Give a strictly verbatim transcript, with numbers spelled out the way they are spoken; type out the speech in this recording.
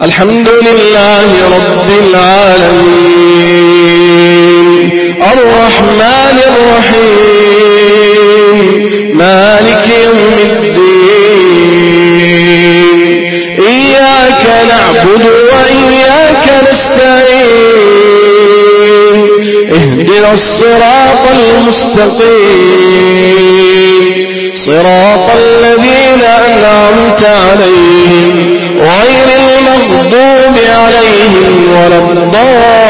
الحمد لله رب العالمين الرحمن الرحيم مالك يوم الدين إياك نعبد وإياك نستعين اهدنا الصراط المستقيم صراط الذين أنعمت عليهم غير المغضوب عليهم ولا الضالين